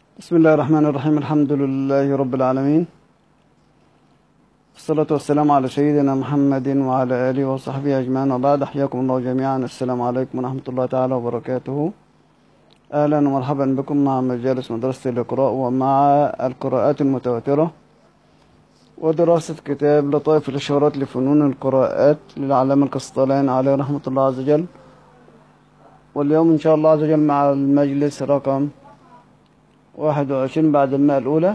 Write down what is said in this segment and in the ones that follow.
بسم الله الرحمن الرحيم. الحمد لله رب العالمين، الصلاة والسلام على سيدنا محمد وعلى آله وصحبه أجمعين، وبعد. أحياكم الله جميعا. السلام عليكم ورحمة الله تعالى وبركاته. أهلا ومرحبا بكم مع مجالس مدرسة الإقراء ومع القراءات المتواترة ودراسة كتاب لطائف الإشارات لفنون القراءات للعلامة القسطلاني عليه رحمة الله عز وجل. واليوم إن شاء الله عز وجل مع المجلس رقم 21 بعد المئة الأولى،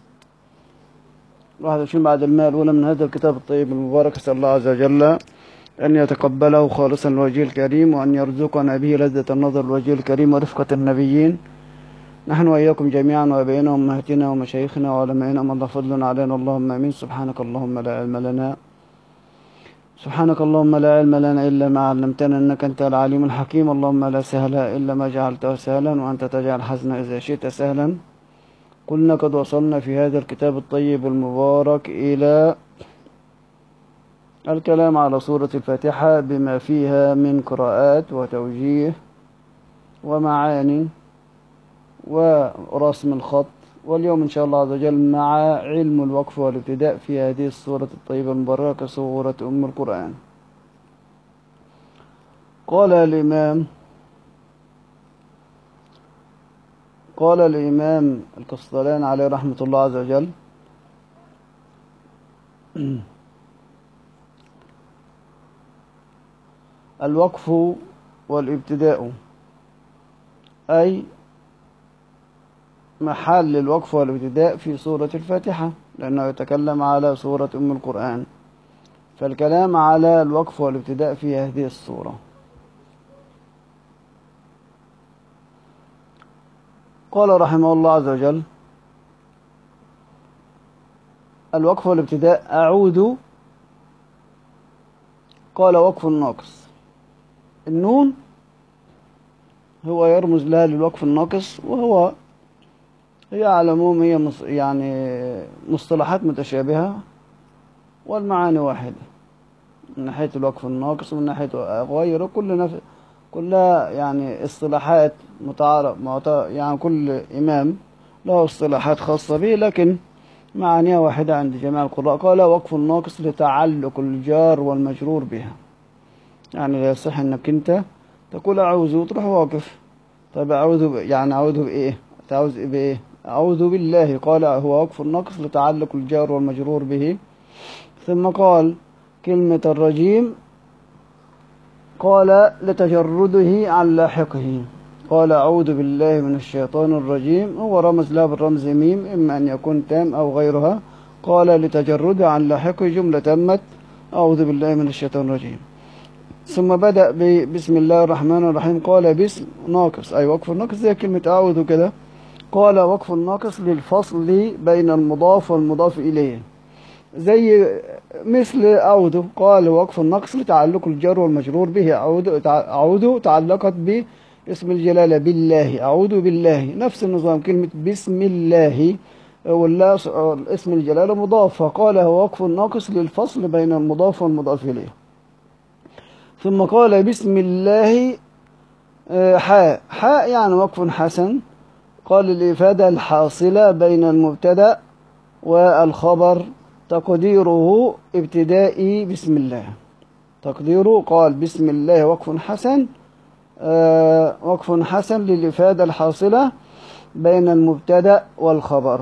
21 بعد المئة الأولى من هذا الكتاب الطيب المبارك. أسأل الله عز وجل أن يتقبله خالصا لوجهه الكريم، وأن يرزقنا به لذة النظر لوجهه الكريم ورفقة النبيين، نحن وإياكم جميعا، وأبائنا وأمهاتنا ومشايخنا وعلمائنا من الله فضل علينا. اللهم آمين. سبحانك اللهم لا علم لنا إلا ما علمتنا، إنك أنت العليم الحكيم. اللهم لا سهل إلا ما جعلته سهلا، وأنت تجعل الحزن إذا شئت سهلا. قلنا قد وصلنا في هذا الكتاب الطيب المبارك إلى الكلام على سورة الفاتحة بما فيها من قراءات وتوجيه ومعاني ورسم الخط. واليوم إن شاء الله عز وجل مع علم الوقف والابتداء في هذه السورة الطيبة المباركة، سورة أم القرآن. قال الإمام القسطلاني عليه رحمة الله عز وجل: الوقف والابتداء، أي محل الوقف والابتداء في سورة الفاتحة، لأنه يتكلم على سورة أم القرآن، فالكلام على الوقف والابتداء في هذه السورة. قال رحمه الله عز وجل: الوقف والابتداء أعود. قال: وقف الناقص. النون هو يرمز لها للوقف الناقص، هي على العموم هي يعني مصطلحات متشابهة والمعاني واحدة من ناحية الوقف الناقص ومن ناحية غيره، كلها يعني اصطلاحات متعارف، يعني كل إمام له اصطلاحات خاصة به، لكن معانيها واحدة عند جميع القراء. قال: وقف الناقص لتعلق الجار والمجرور بها. يعني لا يصح انك انت تقول اعوذ وتروح واقف. طيب يعني اعوذ بايه؟ تعوذ بايه؟ اعوذ بالله. قال: هو وقف الناقص لتعلق الجار والمجرور به. ثم قال كلمة الرجيم، قال: لتجرده عن لاحقه. قال: أعوذ بالله من الشيطان الرجيم. هو رمز لها بالرمز ميم، إما أن يكون تام أو غيرها. قال: لتجرده عن لاحقه، جملة تمت. أعوذ بالله من الشيطان الرجيم. ثم بدأ بسم الله الرحمن الرحيم. قال: بسم ناقص، أي وقف الناقص زي كلمة أعوذ كده. قال: وقف الناقص للفصل بين المضاف والمضاف إليه، زي مثل أعوذ. قال: وقف النقص لتعلق الجار والمجرور به. أعوذ تعلقت باسم الجلالة بالله، أعوذ بالله. نفس النظام كلمة بسم الله والله اسم الجلالة مضاف، فقال: هو وقف الناقص للفصل بين المضاف والمضاف إليه. ثم قال: بسم الله حاء يعني وقف حسن. قال: الإفادة الحاصلة بين المبتدأ والخبر، تقديره ابتدائي بسم الله. تقديره قال: بسم الله وقف حسن، وقف حسن للإفادة الحاصلة بين المبتدأ والخبر،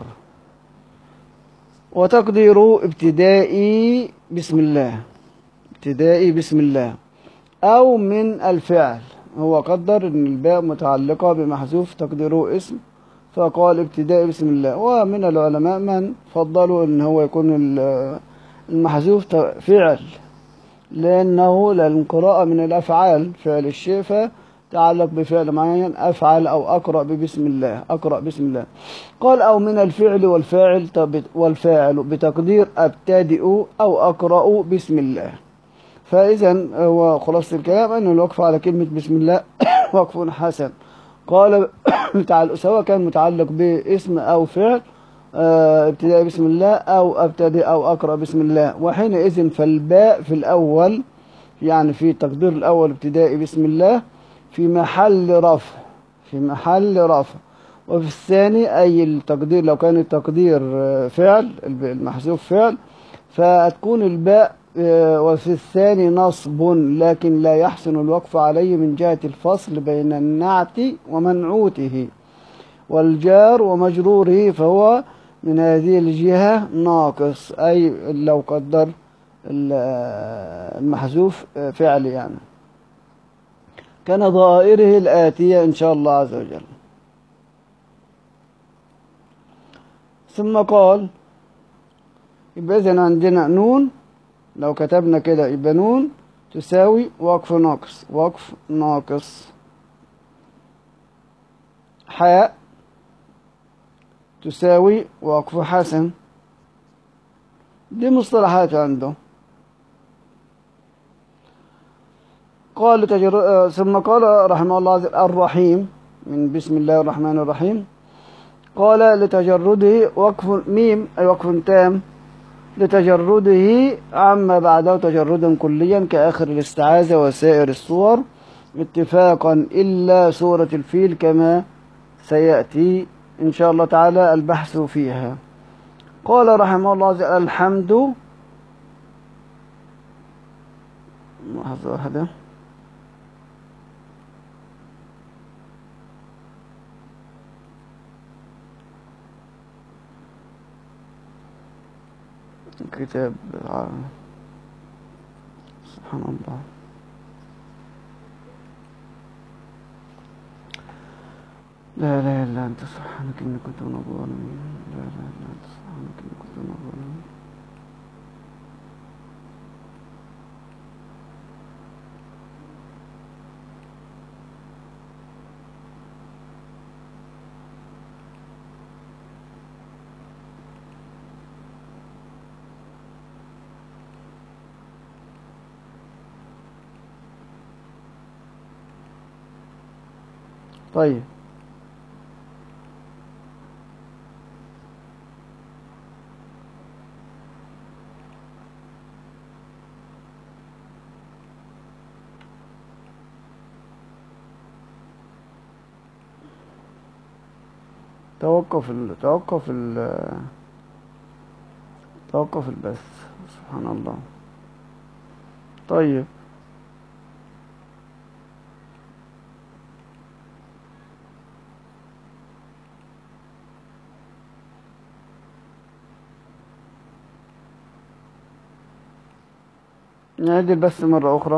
وتقديره ابتدائي بسم الله، ابتدائي بسم الله. أو من الفعل، هو قدر أن الباء متعلقة بمحذوف تقديره اسم، فقال ابتدائي بسم الله. ومن العلماء من فضلوا أن هو يكون المحذوف فعل، لأنه للقراءة من الأفعال، فعل الشيء فتعلق بفعل معين، أفعل أو أقرأ بسم الله، أقرأ بسم الله. قال: أو من الفعل والفاعل بتقدير أبتدئ أو أقرأ بسم الله. فإذا هو خلاصة الكلام أن الوقف على كلمة بسم الله وقف حسن. قال: سواء كان متعلق باسم أو فعل، ابتداء بسم الله أو أبتدئ أو أقرأ بسم الله. وحينئذ فالباء في الأول، يعني في التقدير الأول ابتدائي بسم الله، في محل رفع، وفي الثاني أي التقدير لو كان التقدير فعل المحذوف فعل فهتكون الباء وفي الثاني نصب لكن لا يحسن الوقف عليه من جهة الفصل بين النعت ومنعوته والجار ومجروره فهو من هذه الجهة ناقص أي لو قدر المحذوف فعل يعني كان ظاهره الآتية إن شاء الله عز وجل. ثم قال يبقى إذن عندنا نون لو كتبنا كده يبقى نون تساوي وقف ناقص وقف ناقص. حاء تساوي وقف حسن. دي مصطلحات عنده. قال ثم قال رحمه الله الرحيم من بسم الله الرحمن الرحيم قال لتجرده وقف ميم أي وقف تام لتجرده عما بعده تجردا كليا كآخر الاستعاذة وسائر الصور اتفاقا إلا سورة الفيل كما سيأتي إن شاء الله تعالى البحث فيها. قال رحمه الله الحمد لحظة واحدة كتاب سبحان الله لا إله إلا أنت سبحانك إني كنت من الظالمين لا إله إلا أنت سبحانك إني كنت من الظالمين. طيب توقف البث سبحان الله. طيب نعيد البث مرة أخرى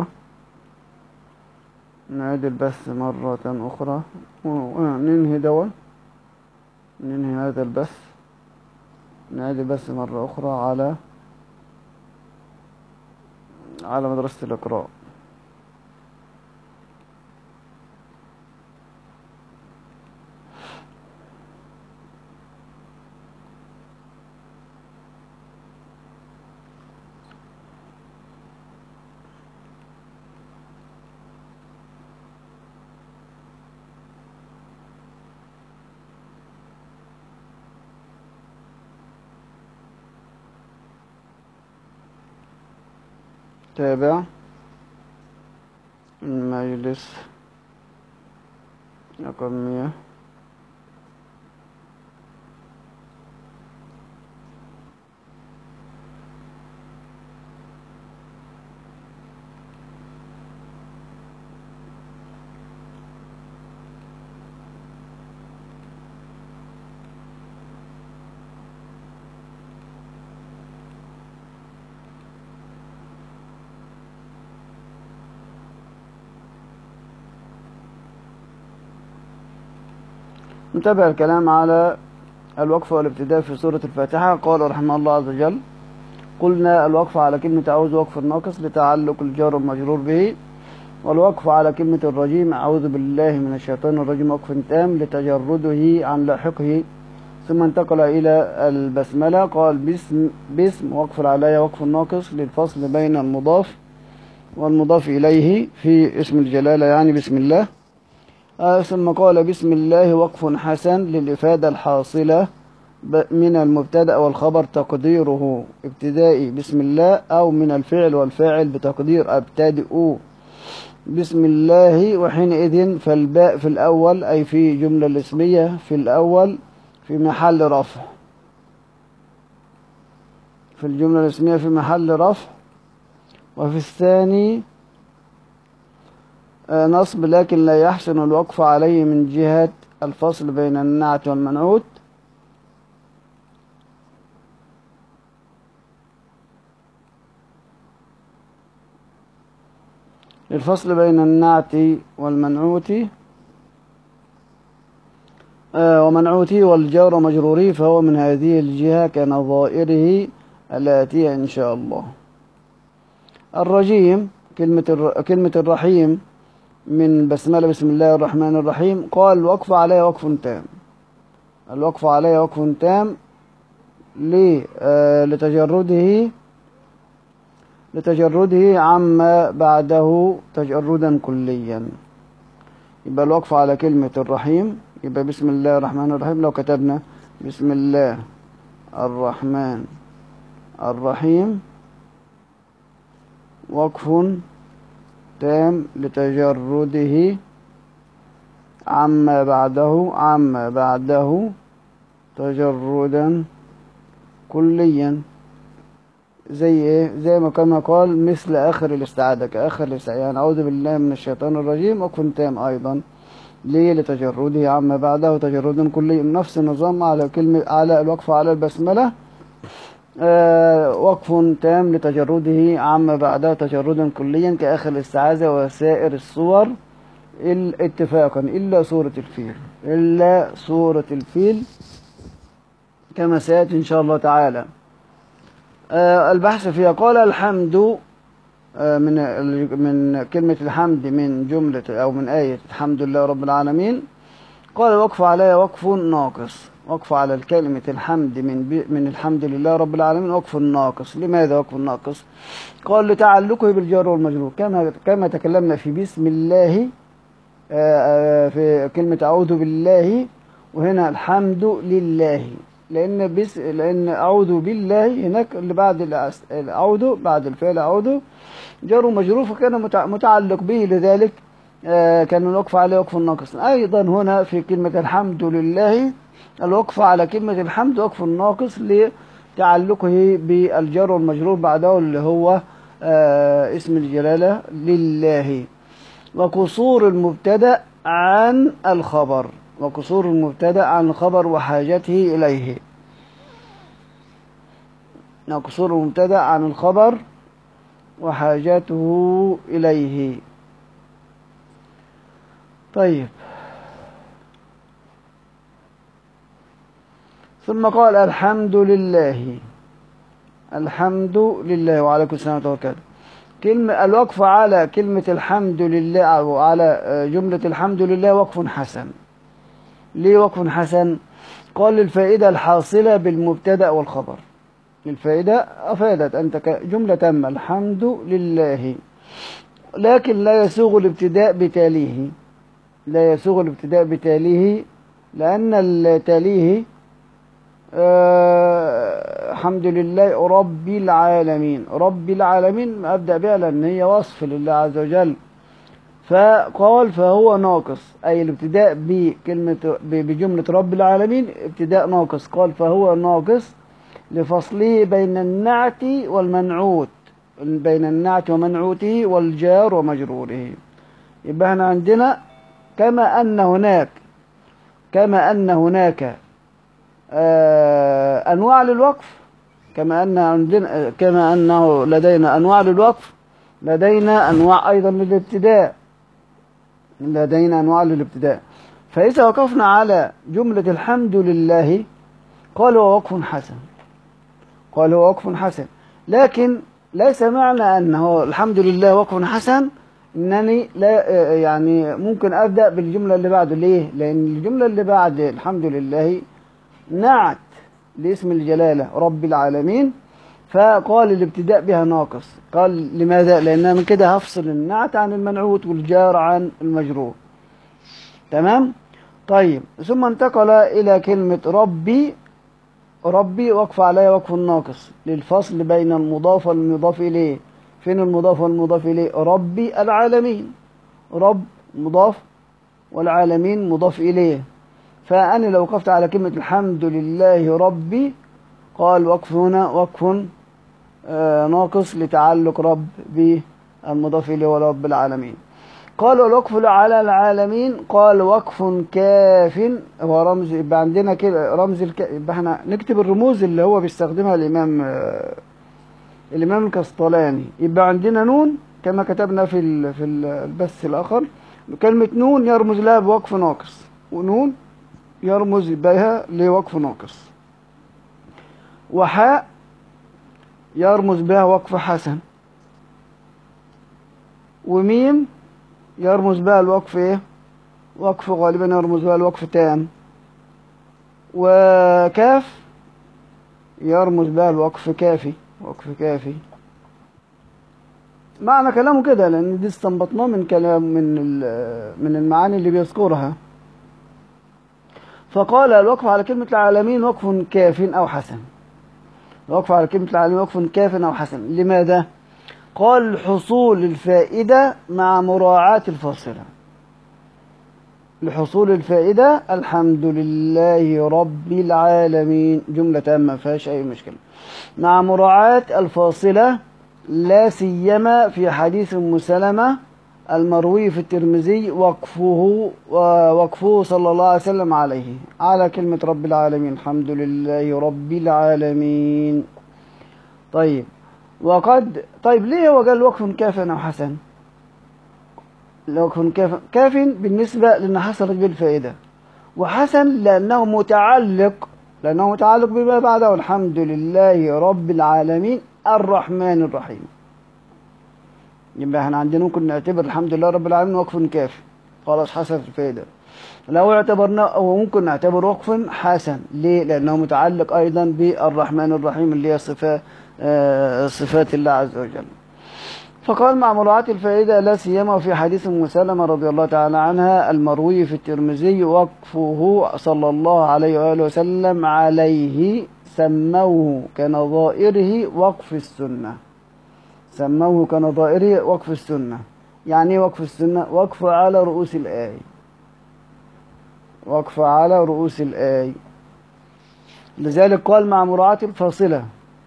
نعيد البث مرة أخرى وننهي ننهي هذا البث نعيد البث مرة أخرى على مدرسة الإقراء. تابع المجلس رقم 100. نتابع الكلام على الوقف والابتداء في سورة الفاتحة. قال رحمه الله عز وجل قلنا الوقف على كلمة أعوذ وقف الناقص لتعلق الجار والمجرور به، والوقف على كلمة الرجيم أعوذ بالله من الشيطان الرجيم وقف تام لتجرده عن لاحقه. ثم انتقل إلى البسملة قال باسم وقف العلاية وقف الناقص للفصل بين المضاف والمضاف إليه في اسم الجلالة يعني بسم الله. ثم قال بسم الله وقف حسن للإفادة الحاصلة من المبتدأ والخبر تقديره ابتدائي بسم الله أو من الفعل والفاعل بتقدير أبتدئ بسم الله وحينئذ، فالباء في الأول أي في جملة الاسمية في الأول في محل رفع، في الجملة الاسمية في محل رفع، وفي الثاني نصب لكن لا يحسن الوقف عليه من جهة الفصل بين النعت والمنعوت. للفصل بين النعت والمنعوت ومنعوته والجار ومجروره، فهو من هذه الجهة كنظائره الآتية إن شاء الله. الرجيم كلمة الرحيم من بسملة بسم الله الرحمن الرحيم، قال الوقف عليها وقف تام. الوقف عليها وقف تام لتجرده عما بعده تجردا كليا. يبقى الوقف على كلمة الرحيم يبقى بسم الله الرحمن الرحيم. لو كتبنا بسم الله الرحمن الرحيم وقف تام لتجرده عما بعده تجردا كليا. زي ايه؟ زي ما كما قال مثل آخر الاستعاذة، كآخر الاستعاذة، يعني أعوذ بالله من الشيطان الرجيم وقف تام أيضا. ليه؟ لتجرده عما بعده تجردا كليا. نفس النظام على الوقف على البسملة، وقف تام لتجرده عما بعده تجردا كليا كآخر الاستعاذة وسائر الصور اتفاقا إلا سورة الفيل كما سيأتي إن شاء الله تعالى البحث فيها. قال الحمد من كلمة الحمد من جملة أو من آية الحمد لله رب العالمين. قال الوقف عليها وقف ناقص. وقف على الكلمة الحمد من الحمد لله رب العالمين وقف ناقص. لماذا وقف ناقص؟ قال لتعلقه بالجار والمجرور، كما تكلمنا في بسم الله في كلمة أعوذ بالله، وهنا الحمد لله، لأن أعوذ بالله هناك اللي بعد أعوذ بعد الفعل أعوذ جار ومجرور، فكان متعلق به، لذلك كان الوقف عليه وقف ناقص. أيضا هنا في كلمة الحمد لله الوقف على كلمة الحمد وقف ناقص لتعلقه بالجار والمجرور بعده اللي هو اسم الجلالة لله. وقصور المبتدأ عن الخبر، وحاجته إليه. قصور المبتدأ عن الخبر وحاجته إليه. طيب، ثم قال الحمد لله وعليكم السلام وبركاته. الوقف على كلمة الحمد لله أو على جملة الحمد لله وقف حسن. ليه وقف حسن؟ قال للفائدة الحاصلة بالمبتدأ والخبر. الفائدة أفادت أنت جملة تامة الحمد لله، لكن لا يسوغ الابتداء بتاليه، لأن التاليه الحمد لله رب العالمين أبدأ بها لأن هي وصف لله عز وجل. فقال فهو ناقص، أي الابتداء بجملة رب العالمين ابتداء ناقص. قال فهو ناقص لفصله بين النعت ومنعوته والجار ومجروره. يبقى احنا عندنا كما أن هناك أنواع للوقف، كما أنه لدينا أنواع للوقف، لدينا أنواع أيضا للابتداء. فإذا وقفنا على جملة الحمد لله قال هو وقف حسن، لكن ليس معنى أنه الحمد لله وقف حسن أنني لا يعني ممكن أبدأ بالجملة اللي بعده. ليه؟ لأن الجملة اللي بعد الحمد لله نعت لاسم الجلالة رب العالمين، فقال الابتداء بها ناقص. قال لماذا؟ لأنها من كده هفصل النعت عن المنعوت والجار عن المجرور. تمام؟ طيب، ثم انتقل إلى كلمة ربي وقف عليها وقف ناقص للفصل بين المضاف والمضاف إليه. فين المضاف والمضاف إليه؟ ربي العالمين. رب مضاف والعالمين مضاف إليه. فأنا لو وقفت على كلمة الحمد لله ربي، قال وقف هنا وقف ناقص لتعلق رب بالمضاف إليه ورب العالمين. قال والوقف على العالمين، قال وقف كاف، هو رمز، يبقى عندنا كده رمز يبقى احنا نكتب الرموز اللي هو بيستخدمها الإمام الكسطلاني. يبقى عندنا نون كما كتبنا في البث الآخر، كلمة نون يرمز لها بوقف ناقص، ونون يرمز بها لوقف ناقص، وحاء يرمز بها وقف حسن، وميم يرمز بها الوقف ايه؟ وقف غالبا يرمز بها الوقف تام، وكاف يرمز بها الوقف كافي، وقف كافي. معنى كلامه كده، لان دي استنبطناه من كلام من المعاني اللي بيذكرها. فقال الوقف على كلمة العالمين وقف كاف أو حسن، الوقف على كلمة العالمين وقف كاف أو حسن. لماذا؟ قال حصول الفائدة مع مراعاة الفاصلة، لحصول الفائدة الحمد لله رب العالمين، جملة تامة ما فيهاش أي مشكلة، مع مراعاة الفاصلة، لا سيما في حديث أم سلمة المروي في الترمذي وقفه صلى الله عليه وسلم على كلمة رب العالمين، الحمد لله رب العالمين. طيب ليه هو قال وقف كاف أو حسن؟ وقف كاف بالنسبة لأن حصلت بالفائدة، وحسن لأنه متعلق بما بعده، الحمد لله رب العالمين الرحمن الرحيم. يبقى احنا عندنا ممكن نعتبر الحمد لله رب العالمين وقف كافي، خلاص حصلت الفائدة. لو اعتبرناه، أو ممكن نعتبر وقف حسن، ليه؟ لأنه متعلق أيضا بالرحمن الرحيم اللي هي صفات الله عز وجل. فقال مع مراعاة الفائدة لا سيما في حديث أم سلمة رضي الله تعالى عنها المروي في الترمذي وقفه صلى الله عليه وآله وسلم عليه سموه كنظائره وقف السنة، سموه كنظائره وقف السنة. يعني ايه وقف السنة؟ وقف على رؤوس الآية، وقف على رؤوس الآية. لذلك قال مع مراعاة الفاصلة،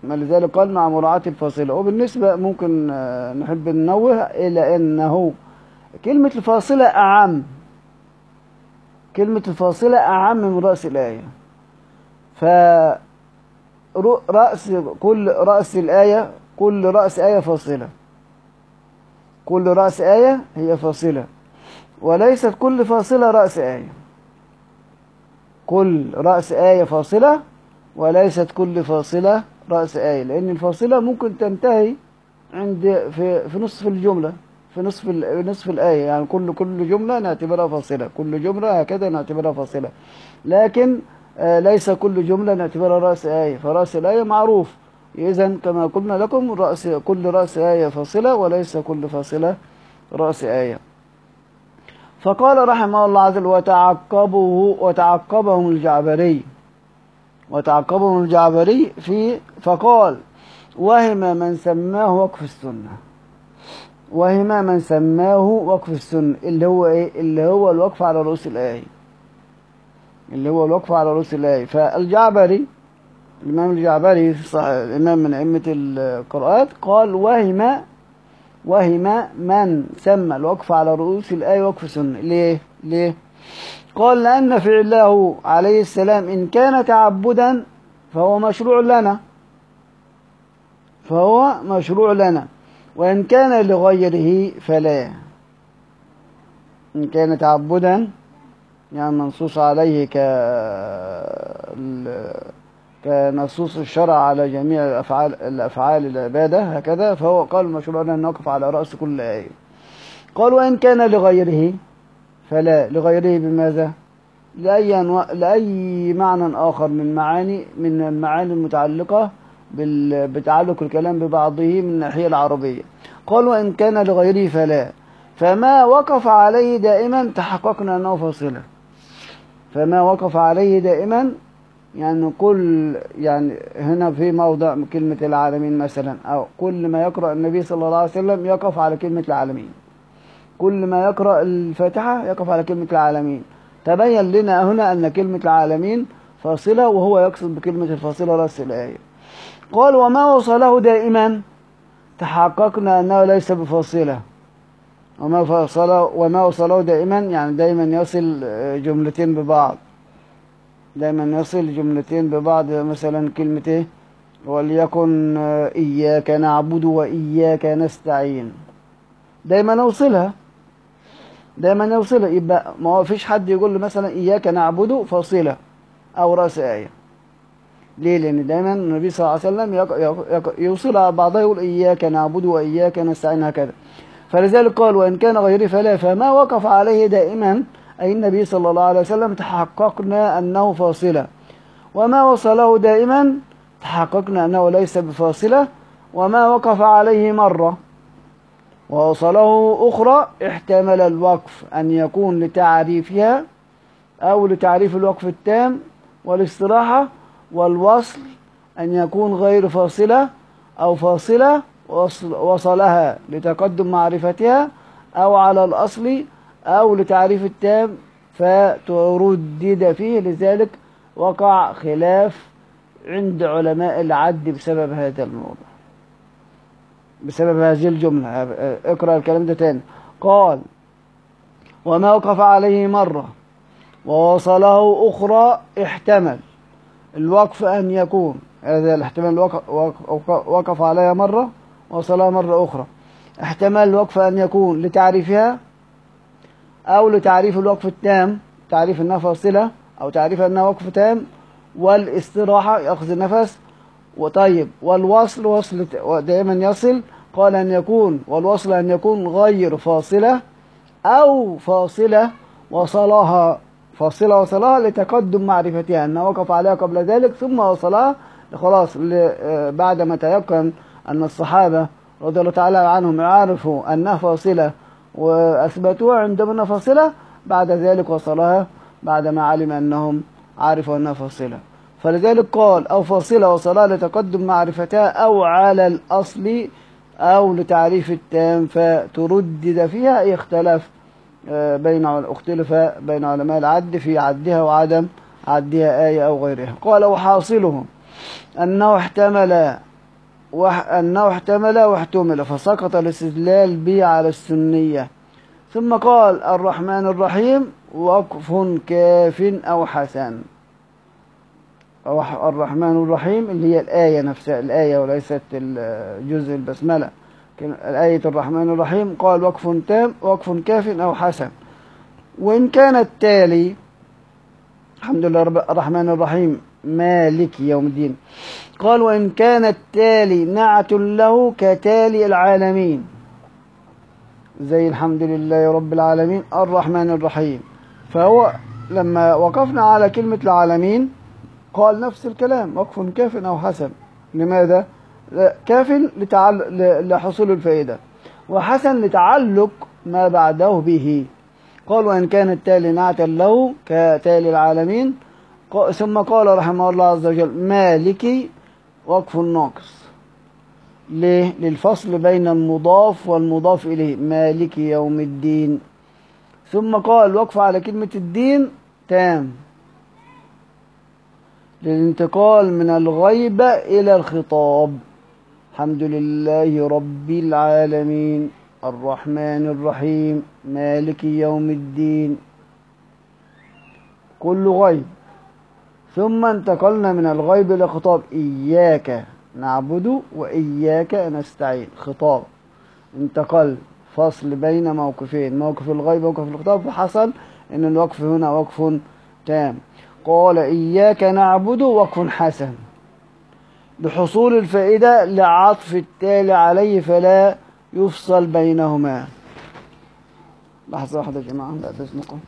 وبالنسبة ممكن نحب ننوه إلى أنه كلمة الفاصلة أعم، من رأس الآية. فرأس كل رأس الآية، كل رأس آية فاصلة، كل رأس آية هي فاصلة، وليست كل فاصلة رأس آية. كل رأس آية فاصلة وليست كل فاصلة رأس آية، لأن الفاصلة ممكن تنتهي في نصف الجملة، في نصف الآية، يعني كل جملة نعتبرها فاصلة، كل جملة هكذا نعتبرها فاصلة، لكن ليس كل جملة نعتبرها رأس آية. فرأس الآية معروف، إذن كما قلنا لكم كل رأس آية فاصلة وليس كل فاصلة رأس آية. فقال رحمه الله عز وجل وتعقبهم الجعبري فقال وهم من سماه وقف السنة، اللي هو ايه؟ اللي هو الوقف على رؤوس الآية، فالجعبري، الإمام الجعبري الإمام من أئمة القراءات قال وهم من سمى الوقف على رؤوس الآية وقف السنة. ليه؟ قال لأن فعله عليه السلام إن كان تعبدا فهو مشروع لنا، وإن كان لغيره فلا. إن كان تعبدا يعني منصوص عليه كنصوص الشرع على جميع الأفعال العبادة هكذا، فهو قال مشروع لنا أن نقف على رأس كل آية. قال وإن كان لغيره فلا. لغيره بماذا؟ لأي معنى آخر من المعاني المتعلقة بتعلق الكلام ببعضه من الناحية العربية. قال وإن كان لغيره فلا، فما وقف عليه دائما تحققنا أنه فاصلة. فما وقف عليه دائما يعني يعني هنا في موضع كلمة العالمين مثلا، أو كل ما يقرأ النبي صلى الله عليه وسلم يقف على كلمة العالمين، كل ما يقرأ الفاتحة يقف على كلمة العالمين. تبين لنا هنا أن كلمة العالمين فاصلة، وهو يقصد بكلمة الفاصلة رأس الآية. قال وما وصله دائما تحققنا أنه ليس بفاصلة. وما وصله دائما يعني دائما يصل جملتين ببعض، دائما يصل جملتين ببعض. مثلا كلمة ايه؟ وليكن إياك نعبد وإياك نستعين، دايما يوصلها، دايما يوصلها. يبقى ما هو فيش حد يقول له مثلا إياك نعبد فاصلة أو رأس آية. ليه؟ لأن دايما النبي صلى الله عليه وسلم يوصلها بعضها، يقول إياك نعبد وإياك نستعين هكذا. فلذلك قال وإن كان غيري فلا، فما وقف عليه دائما أي النبي صلى الله عليه وسلم تحققنا أنه فاصلة، وما وصله دائما تحققنا أنه ليس بفاصلة. وما وقف عليه مرة ووصله أخرى احتمل الوقف أن يكون لتعريفها أو لتعريف الوقف التام والاستراحة، والوصل أن يكون غير فاصلة أو فاصلة وصلها لتقدم معرفتها أو على الأصل أو لتعريف التام فتردد فيه. لذلك وقع خلاف عند علماء العد بسبب هذا الموضوع، بسبب هذه الجملة. اقرأ الكلام ده تاني. قال وما وقف عليه مرة ووصله أخرى احتمل الوقف أن يكون، هذا الاحتمال وقف عليها مرة ووصلها مرة أخرى، احتمال الوقف أن يكون لتعريفها أو لتعريف الوقف التام، تعريف أنها فاصلة أو تعريف أنها وقف تام، والاستراحة يأخذ النفس. وطيب والوصل وصل دائما يصل، قال أن يكون والوصل أن يكون غير فاصلة أو فاصلة وصلها، فاصلة وصلها لتقدم معرفتها أنه وقف عليها قبل ذلك ثم وصلها خلاص بعد ما تيقن أن الصحابة رضي الله تعالى عنهم يعرفوا أنها فاصلة وأثبتوها عندما أنها فاصلة، بعد ذلك وصلها بعد ما علم أنهم عرفوا أنها فاصلة. فلذلك قال أو فاصلة وصلها لتقدم معرفتها أو على الأصل أو لتعريف التام فتردد فيها. اختلف بين علماء العد في عدها وعدم عدها آية أو غيرها. قال وحاصله أنه احتمل واحتمل فسقط الاستدلال به على السنية. ثم قال الرحمن الرحيم وقف كاف أو حسن. الرحمن الرحيم اللي هي الآية نفسها، الآية وليست جزء البسملة، الآية الرحمن الرحيم قال وقف تام وقف كاف أو حسن. وإن كان التالي الحمد لله الرحمن الرحيم مالك يوم الدين، قال وإن كان التالي نعت له كتالي العالمين، زي الحمد لله رب العالمين الرحمن الرحيم، فهو لما وقفنا على كلمة العالمين قال نفس الكلام وقف كاف أو حسن. لماذا؟ كاف لحصول الفائدة، وحسن لتعلق ما بعده به. قال وإن كان التالي نعتا له كتالي العالمين. ثم قال رحمه الله عز وجل مالكي وقف ناقص. ليه؟ للفصل بين المضاف والمضاف إليه، مالكي يوم الدين. ثم قال وقف على كلمة الدين تام للانتقال من الغيبة إلى الخطاب، الحمد لله رب العالمين الرحمن الرحيم مالك يوم الدين، كل غيب. ثم انتقلنا من الغيب إلى خطاب، إياك نعبد وإياك نستعين، خطاب. انتقل فصل بين موقفين، موقف الغيب وموقف الخطاب، فحصل ان الوقف هنا وقف تام. قال إياك نعبد وقف حسن بحصول الفائدة لعطف التالي عليه فلا يفصل بينهما. لحظة واحدة يا جماعة لا تزنقوا.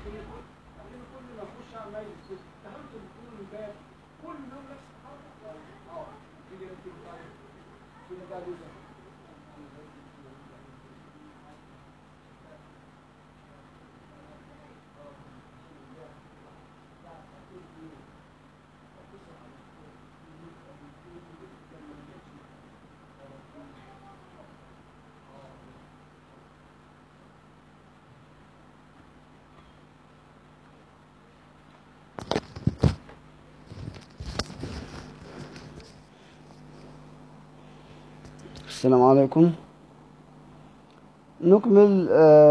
السلام عليكم. نكمل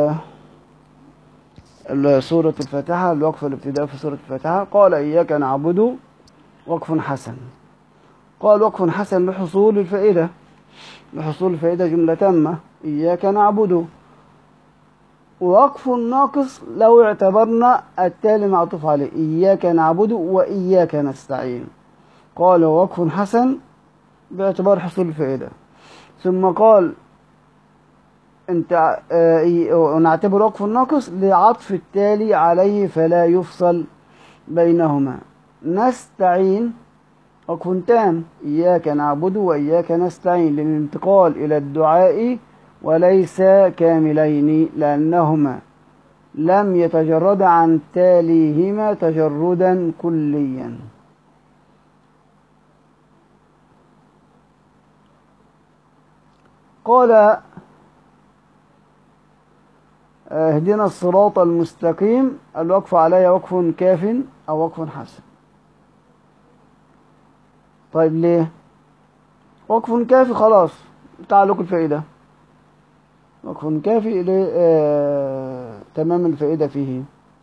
سورة الفاتحة، الوقف الابتداء في سورة الفاتحة. قال إياك نعبد وقف حسن. قال وقف حسن لحصول الفائدة، لحصول الفائدة جملة تامة. إياك نعبد. ووقف ناقص لو اعتبرنا التالي معطوف عليه، إياك نعبد وإياك نستعين. قال وقف حسن باعتبار حصول الفائدة. ثم قال نعتبر وقف الناقص لعطف التالي عليه فلا يفصل بينهما. نستعين وقف تام، إياك نعبد وإياك نستعين، للانتقال إلى الدعاء وليس كاملين، لأنهما لم يتجرد عن تاليهما تجردا كليا. قال اهدنا الصراط المستقيم. الوقف عليه وقف كاف أو وقف حسن. طيب ليه وقف كافي؟ خلاص تعلق الفائدة، وقف كافي تمام الفائدة فيه.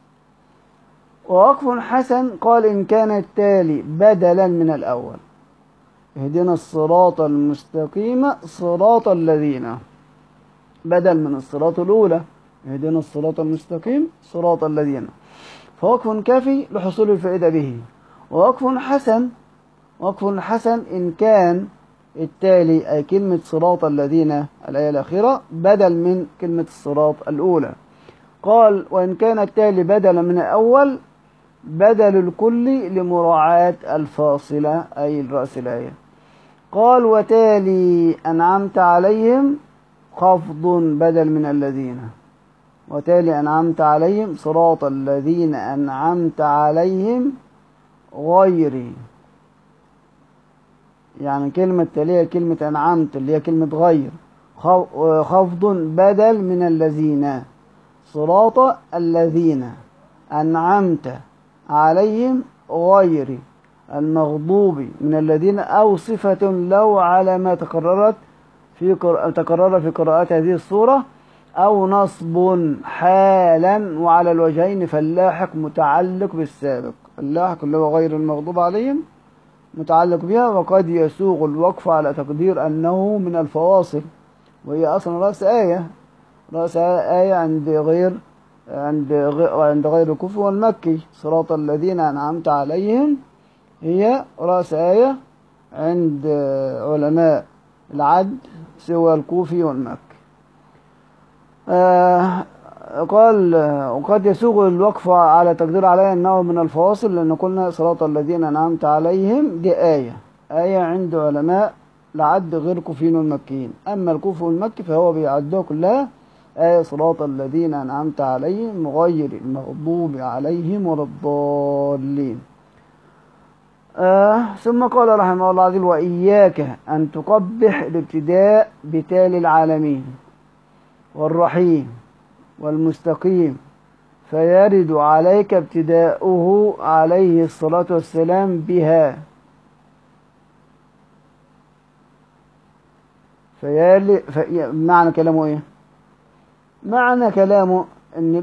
ووقف حسن قال إن كان التالي بدلا من الأول، اهدنا الصراط المستقيم صراط الذين، بدل من الصراط الأولى، اهدنا الصراط المستقيم صراط الذين، فوقف كافي لحصول الفائدة به. ووقف حسن، وقف حسن إن كان التالي أي كلمة صراط الذين الآية الأخيرة بدل من كلمة الصراط الأولى. قال وإن كان التالي بدلا من الأول بدل الكل لمراعاة الفاصلة أي الرأس الآية. قال وتالي أنعمت عليهم خفض بدل من الذين، وتالي أنعمت عليهم صراط الذين أنعمت عليهم غيري، يعني كلمة تالية كلمة أنعمت اللي هي كلمة غير، خفض بدل من الذين، صراط الذين أنعمت عليهم غير المغضوب من الذين، أو صفة لو على ما تكرر في قراءات هذه الصورة، أو نصب حالا وعلى الوجهين، فاللاحق متعلق بالسابق، اللاحق اللي هو غير المغضوب عليهم متعلق بها. وقد يسوغ الوقف على تقدير أنه من الفواصل، وهي أصلا رأس آية، رأس آية عند غير الكوفي والمكي. صراط الذين أنعمت عليهم هي رأس آية عند علماء العد سوى الكوفي والمكي. قال وقد يسوغ الوقف على تقدير عليه أنه من الفواصل، لأن قلنا صراط الذين أنعمت عليهم دي آية عند علماء العد غير كوفيين والمكيين. أما الكوفي والمكي فهو بيعدوها كلها آية صراط الذين أنعمت عليهم غير المغضوب عليهم ولا الضالين. ثم قال رحمه الله عز وجل وإياك أن تقبح الابتداء بتالي العالمين والرحيم والمستقيم، فيرد عليك ابتداؤه عليه الصلاة والسلام بها. معنى كلامه ايه؟ معنى كلامه ان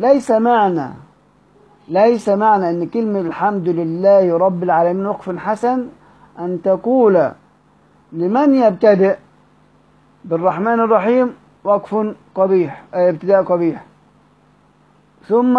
ليس معنى ان كلمة الحمد لله رب العالمين وقف حسن ان تقول لمن يبتدئ بالرحمن الرحيم وقف قبيح، ابتداء قبيح، ثم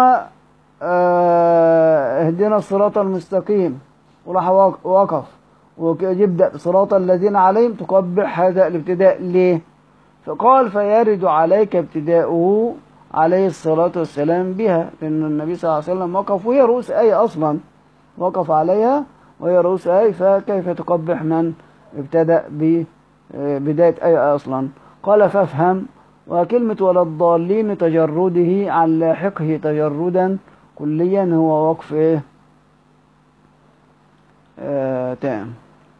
اهدنا الصراط المستقيم وراح وقف ويبدأ صراط الذين عليهم تقبح هذا الابتداء. ليه؟ فقال فيرد عليك ابتداؤه عليه الصلاة والسلام بها، لأن النبي صلى الله عليه وسلم وقف وهي رؤوس آية أصلا، وقف عليها وهي رؤوس آية، فكيف تقبح من ابتدأ ببداية آية أصلا؟ قال فافهم. وكلمة ولا الضالين تجرده عن لاحقه تجردا كليا هو وقف إيه؟ تام.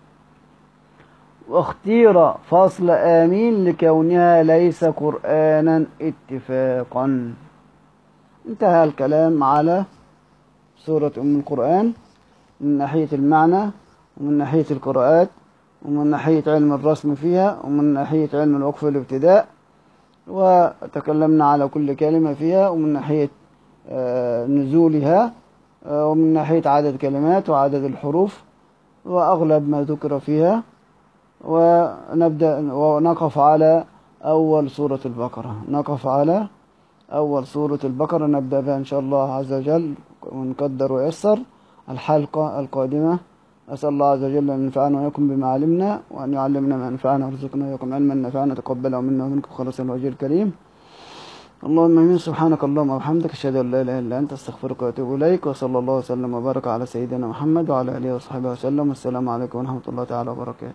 واختير فصل آمين لكونها ليس قرآنا اتفاقا. انتهى الكلام على سورة أم القرآن من ناحية المعنى، ومن ناحية القراءات، ومن ناحية علم الرسم فيها، ومن ناحية علم الوقف والابتداء، وتكلمنا على كل كلمة فيها، ومن ناحية نزولها، ومن ناحية عدد كلمات وعدد الحروف وأغلب ما ذكر فيها. ونبدأ ونقف على أول سورة البقرة، نقف على أول سورة البقرة، نبدأ بها إن شاء الله عز وجل، ونقدر ويسر الحلقة القادمة. أسأل الله عز وجل أن ينفعنا وإياكم بما علمنا، وأن يعلمنا ما ينفعنا، ويرزقنا وإياكم علما نافعا تقبله منا ومنكم خالصا وجه الكريم. اللهم امين. سبحانك اللهم وبحمدك، اشهد ان لا اله الا انت، استغفرك واتوب اليك. وصلى الله وسلم وبارك على سيدنا محمد وعلى اله وصحبه وسلم. والسلام عليكم ورحمه الله تعالى وبركاته.